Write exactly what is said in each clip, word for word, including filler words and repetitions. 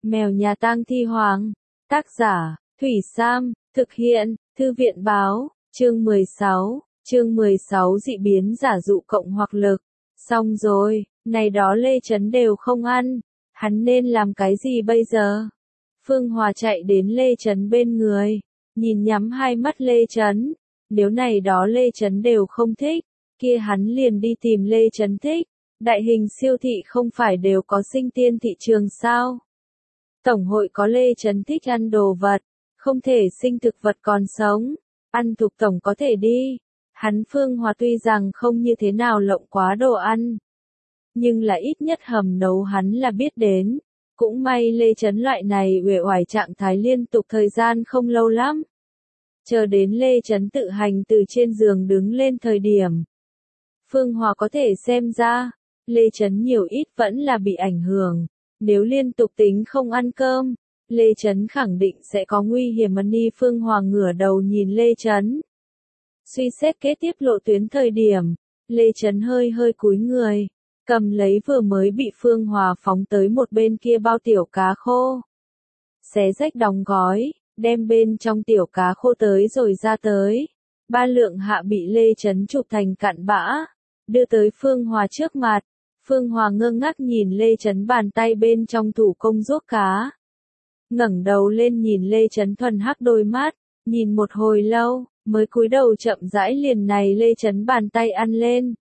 Mèo nhà tang thi hoàng. Tác giả, Thủy Sam, thực hiện, Thư viện báo, chương mười sáu, chương mười sáu dị biến giả dụ cộng hoặc lực. Xong rồi, này đó Lê Chấn đều không ăn, hắn nên làm cái gì bây giờ? Phương Hòa chạy đến Lê Chấn bên người, nhìn nhắm hai mắt Lê Chấn, nếu này đó Lê Chấn đều không thích, kia hắn liền đi tìm Lê Chấn thích. Đại hình siêu thị không phải đều có sinh tiên thị trường sao? Tổng hội có Lê Chấn thích ăn đồ vật, không thể sinh thực vật còn sống, ăn thuộc tổng có thể đi. Hắn Phương Hòa tuy rằng không như thế nào lộng quá đồ ăn, nhưng là ít nhất hầm nấu hắn là biết đến. Cũng may Lê Chấn loại này uể oải trạng thái liên tục thời gian không lâu lắm. Chờ đến Lê Chấn tự hành từ trên giường đứng lên thời điểm, Phương Hòa có thể xem ra, Lê Chấn nhiều ít vẫn là bị ảnh hưởng. Nếu liên tục tính không ăn cơm, Lê Chấn khẳng định sẽ có nguy hiểm. Ni Phương Hòa ngửa đầu nhìn Lê Chấn. Suy xét kế tiếp lộ tuyến thời điểm, Lê Chấn hơi hơi cúi người, cầm lấy vừa mới bị Phương Hòa phóng tới một bên kia bao tiểu cá khô. Xé rách đóng gói, đem bên trong tiểu cá khô tới rồi ra tới. Ba lượng hạ bị Lê Chấn chụp thành cặn bã, đưa tới Phương Hòa trước mặt. Phương Hòa ngơ ngác nhìn Lê Chấn bàn tay bên trong thủ công ruốc cá. Ngẩng đầu lên nhìn Lê Chấn thuần hắc đôi mắt, nhìn một hồi lâu, mới cúi đầu chậm rãi liền này Lê Chấn bàn tay ăn lên.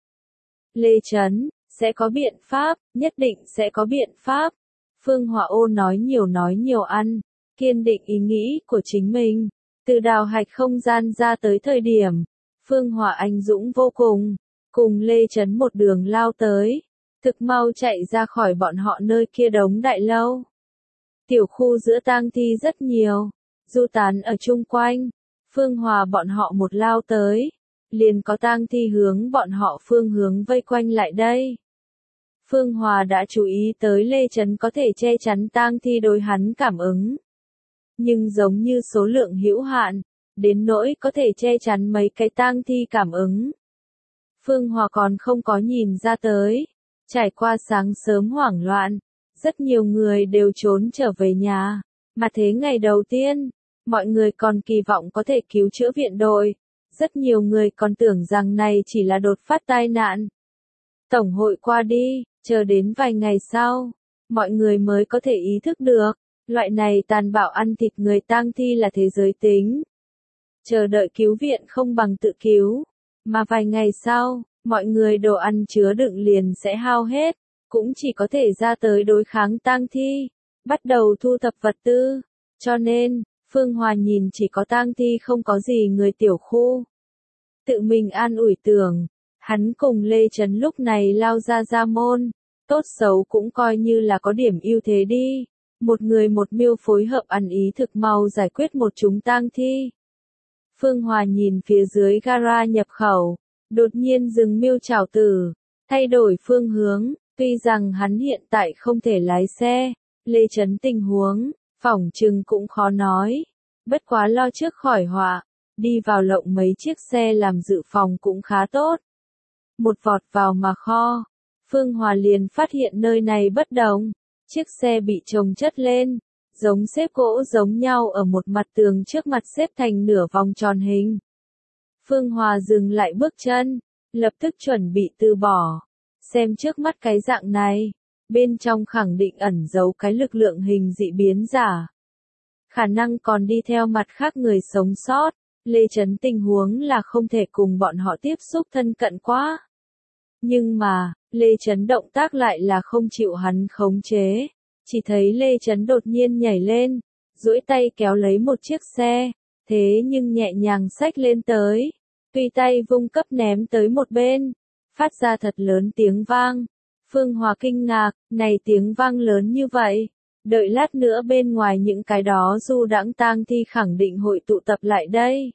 Lê Chấn, sẽ có biện pháp, nhất định sẽ có biện pháp. Phương Hòa ô nói nhiều nói nhiều ăn, kiên định ý nghĩ của chính mình. Từ đào hạch không gian ra tới thời điểm, Phương Hòa anh dũng vô cùng, cùng Lê Chấn một đường lao tới. Thực mau chạy ra khỏi bọn họ nơi kia đống đại lâu. Tiểu khu giữa tang thi rất nhiều, du tán ở chung quanh. Phương Hòa bọn họ một lao tới, liền có tang thi hướng bọn họ phương hướng vây quanh lại đây. Phương Hòa đã chú ý tới Lê Chấn có thể che chắn tang thi đối hắn cảm ứng. Nhưng giống như số lượng hữu hạn, đến nỗi có thể che chắn mấy cái tang thi cảm ứng. Phương Hòa còn không có nhìn ra tới. Trải qua sáng sớm hoảng loạn, rất nhiều người đều trốn trở về nhà. Mà thế ngày đầu tiên, mọi người còn kỳ vọng có thể cứu chữa viện đội. Rất nhiều người còn tưởng rằng này chỉ là đột phát tai nạn. Tổng hội qua đi, chờ đến vài ngày sau, mọi người mới có thể ý thức được, loại này tàn bạo ăn thịt người tang thi là thế giới tính. Chờ đợi cứu viện không bằng tự cứu, mà vài ngày sau, mọi người đồ ăn chứa đựng liền sẽ hao hết, cũng chỉ có thể ra tới đối kháng tang thi, bắt đầu thu thập vật tư. Cho nên, Phương Hòa nhìn chỉ có tang thi không có gì người tiểu khu. Tự mình an ủi tưởng, hắn cùng Lê Chấn lúc này lao ra ra môn, tốt xấu cũng coi như là có điểm ưu thế đi. Một người một mưu phối hợp ăn ý thực mau giải quyết một chúng tang thi. Phương Hòa nhìn phía dưới gara nhập khẩu. Đột nhiên dừng mưu trảo tử, thay đổi phương hướng, tuy rằng hắn hiện tại không thể lái xe, Lê Chấn tình huống, phỏng chừng cũng khó nói, bất quá lo trước khỏi họa, đi vào lộng mấy chiếc xe làm dự phòng cũng khá tốt. Một vọt vào mà kho, Phương Hòa liền phát hiện nơi này bất đồng, chiếc xe bị chồng chất lên, giống xếp gỗ giống nhau ở một mặt tường trước mặt xếp thành nửa vòng tròn hình. Phương Hòa dừng lại bước chân, lập tức chuẩn bị từ bỏ. Xem trước mắt cái dạng này, bên trong khẳng định ẩn giấu cái lực lượng hình dị biến giả. Khả năng còn đi theo mặt khác người sống sót, Lê Chấn tình huống là không thể cùng bọn họ tiếp xúc thân cận quá. Nhưng mà, Lê Chấn động tác lại là không chịu hắn khống chế. Chỉ thấy Lê Chấn đột nhiên nhảy lên, duỗi tay kéo lấy một chiếc xe. Thế nhưng nhẹ nhàng xách lên tới, tùy tay vung cấp ném tới một bên, phát ra thật lớn tiếng vang. Phương Hòa kinh ngạc, này tiếng vang lớn như vậy, đợi lát nữa bên ngoài những cái đó du đãng tang thi khẳng định hội tụ tập lại đây.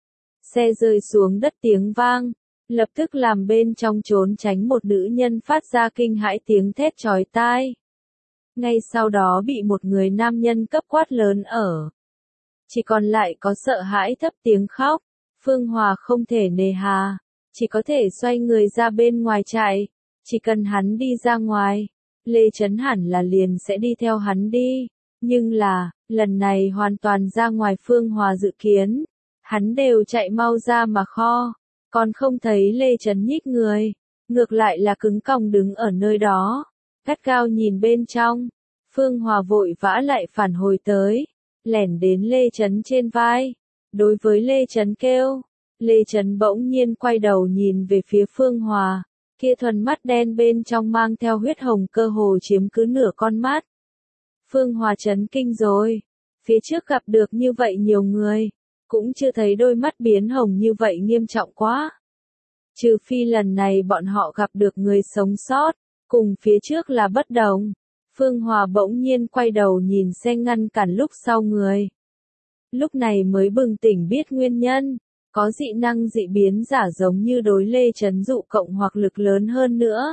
Xe rơi xuống đất tiếng vang, lập tức làm bên trong trốn tránh một nữ nhân phát ra kinh hãi tiếng thét chói tai. Ngay sau đó bị một người nam nhân cấp quát lớn ở. Chỉ còn lại có sợ hãi thấp tiếng khóc. Phương Hòa không thể nề hà, chỉ có thể xoay người ra bên ngoài chạy. Chỉ cần hắn đi ra ngoài, Lê Chấn hẳn là liền sẽ đi theo hắn đi. Nhưng là, lần này hoàn toàn ra ngoài Phương Hòa dự kiến. Hắn đều chạy mau ra mà kho, còn không thấy Lê Trấn nhích người, ngược lại là cứng còng đứng ở nơi đó, gắt gao nhìn bên trong. Phương Hòa vội vã lại phản hồi tới, lẻn đến Lê Trấn trên vai, đối với Lê Trấn kêu. Lê Trấn bỗng nhiên quay đầu nhìn về phía Phương Hòa, kia thuần mắt đen bên trong mang theo huyết hồng cơ hồ chiếm cứ nửa con mắt. Phương Hòa chấn kinh rồi, phía trước gặp được như vậy nhiều người, cũng chưa thấy đôi mắt biến hồng như vậy nghiêm trọng quá. Trừ phi lần này bọn họ gặp được người sống sót, cùng phía trước là bất đồng. Phương Hòa bỗng nhiên quay đầu nhìn xe ngăn cản lúc sau người. Lúc này mới bừng tỉnh biết nguyên nhân, có dị năng dị biến giả giống như đối Lê Trấn dụ cộng hoặc lực lớn hơn nữa.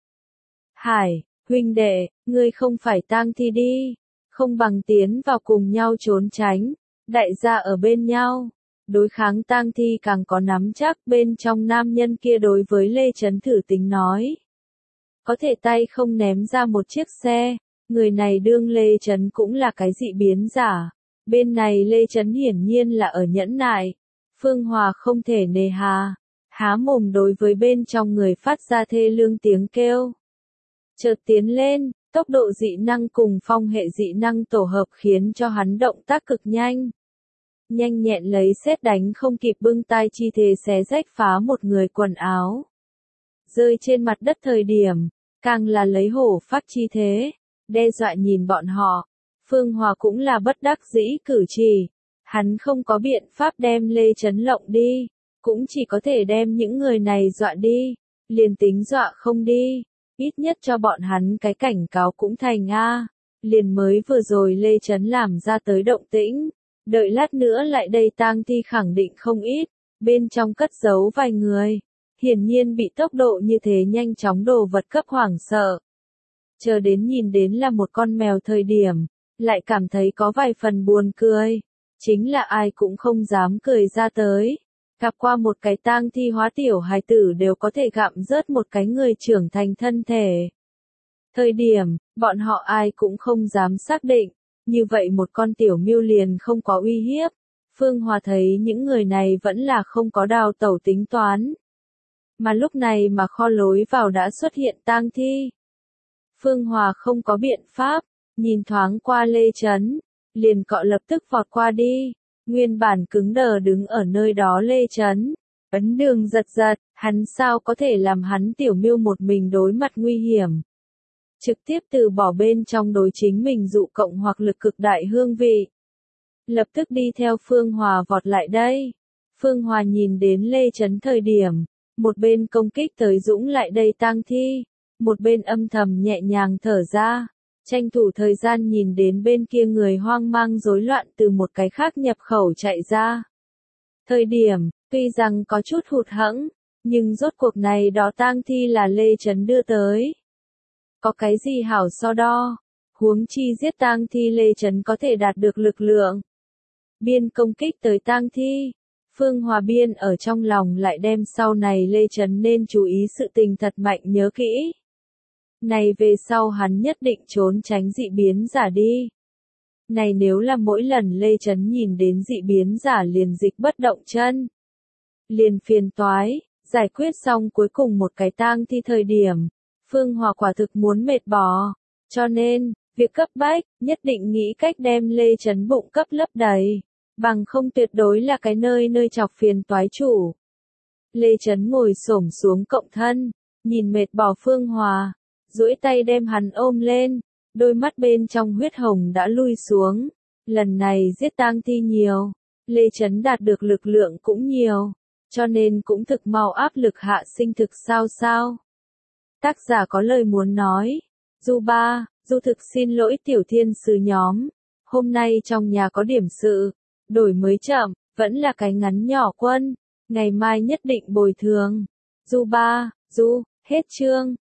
Hải, huynh đệ, ngươi không phải tang thi đi, không bằng tiến vào cùng nhau trốn tránh, đại gia ở bên nhau. Đối kháng tang thi càng có nắm chắc. Bên trong nam nhân kia đối với Lê Trấn thử tính nói. Có thể tay không ném ra một chiếc xe, người này đương Lê Trấn cũng là cái dị biến giả. Bên này Lê Trấn hiển nhiên là ở nhẫn nại. Phương Hòa không thể nề hà, há mồm đối với bên trong người phát ra thê lương tiếng kêu. Chợt tiến lên, tốc độ dị năng cùng phong hệ dị năng tổ hợp khiến cho hắn động tác cực nhanh. Nhanh nhẹn lấy sét đánh không kịp bưng tay chi thế xé rách phá một người quần áo. Rơi trên mặt đất thời điểm, càng là lấy hổ phát chi thế, đe dọa nhìn bọn họ. Phương Hòa cũng là bất đắc dĩ cử chỉ. Hắn không có biện pháp đem Lê Trấn lộng đi, cũng chỉ có thể đem những người này dọa đi, liền tính dọa không đi, ít nhất cho bọn hắn cái cảnh cáo cũng thành a. Liền mới vừa rồi Lê Trấn làm ra tới động tĩnh, đợi lát nữa lại đây tang thi khẳng định không ít, bên trong cất giấu vài người, hiển nhiên bị tốc độ như thế nhanh chóng đồ vật cấp hoảng sợ. Chờ đến nhìn đến là một con mèo thời điểm, lại cảm thấy có vài phần buồn cười. Chính là ai cũng không dám cười ra tới. Gặp qua một cái tang thi hóa tiểu hài tử đều có thể gặm rớt một cái người trưởng thành thân thể. Thời điểm, bọn họ ai cũng không dám xác định, như vậy một con tiểu miêu liền không có uy hiếp. Phương Hòa thấy những người này vẫn là không có đào tẩu tính toán. Mà lúc này mà kho lối vào đã xuất hiện tang thi. Phương Hòa không có biện pháp, nhìn thoáng qua Lê Trấn. Liền cọ lập tức vọt qua đi, nguyên bản cứng đờ đứng ở nơi đó Lê Trấn, ấn đường giật giật, hắn sao có thể làm hắn tiểu miêu một mình đối mặt nguy hiểm. Trực tiếp từ bỏ bên trong đối chính mình dụ cộng hoặc lực cực đại hương vị. Lập tức đi theo Phương Hòa vọt lại đây. Phương Hòa nhìn đến Lê Trấn thời điểm, một bên công kích tới dũng lại đây tang thi, một bên âm thầm nhẹ nhàng thở ra. Tranh thủ thời gian nhìn đến bên kia người hoang mang rối loạn từ một cái khác nhập khẩu chạy ra. Thời điểm, tuy rằng có chút hụt hẫng, nhưng rốt cuộc này đó tang thi là Lê Trấn đưa tới. Có cái gì hảo so đo, huống chi giết tang thi Lê Trấn có thể đạt được lực lượng. Biên công kích tới tang thi, Phương Hòa biên ở trong lòng lại đem sau này Lê Trấn nên chú ý sự tình thật mạnh nhớ kỹ. Này về sau hắn nhất định trốn tránh dị biến giả đi. Này nếu là mỗi lần Lê Trấn nhìn đến dị biến giả liền dịch bất động chân. Liền phiền toái, giải quyết xong cuối cùng một cái tang thi thời điểm. Phương Hòa quả thực muốn mệt bò. Cho nên, việc cấp bách, nhất định nghĩ cách đem Lê Trấn bụng cấp lấp đầy. Bằng không tuyệt đối là cái nơi nơi chọc phiền toái chủ. Lê Trấn ngồi xổm xuống cộng thân, nhìn mệt bò Phương Hòa. Duỗi tay đem hắn ôm lên, đôi mắt bên trong huyết hồng đã lui xuống. Lần này giết tang thi nhiều, Lê Trấn đạt được lực lượng cũng nhiều, cho nên cũng thực mau áp lực hạ sinh thực sao sao. Tác giả có lời muốn nói. Du ba, Du thực xin lỗi tiểu thiên sứ nhóm. Hôm nay trong nhà có điểm sự, đổi mới chậm, vẫn là cái ngắn nhỏ quân. Ngày mai nhất định bồi thường. Du ba, Du, hết chương.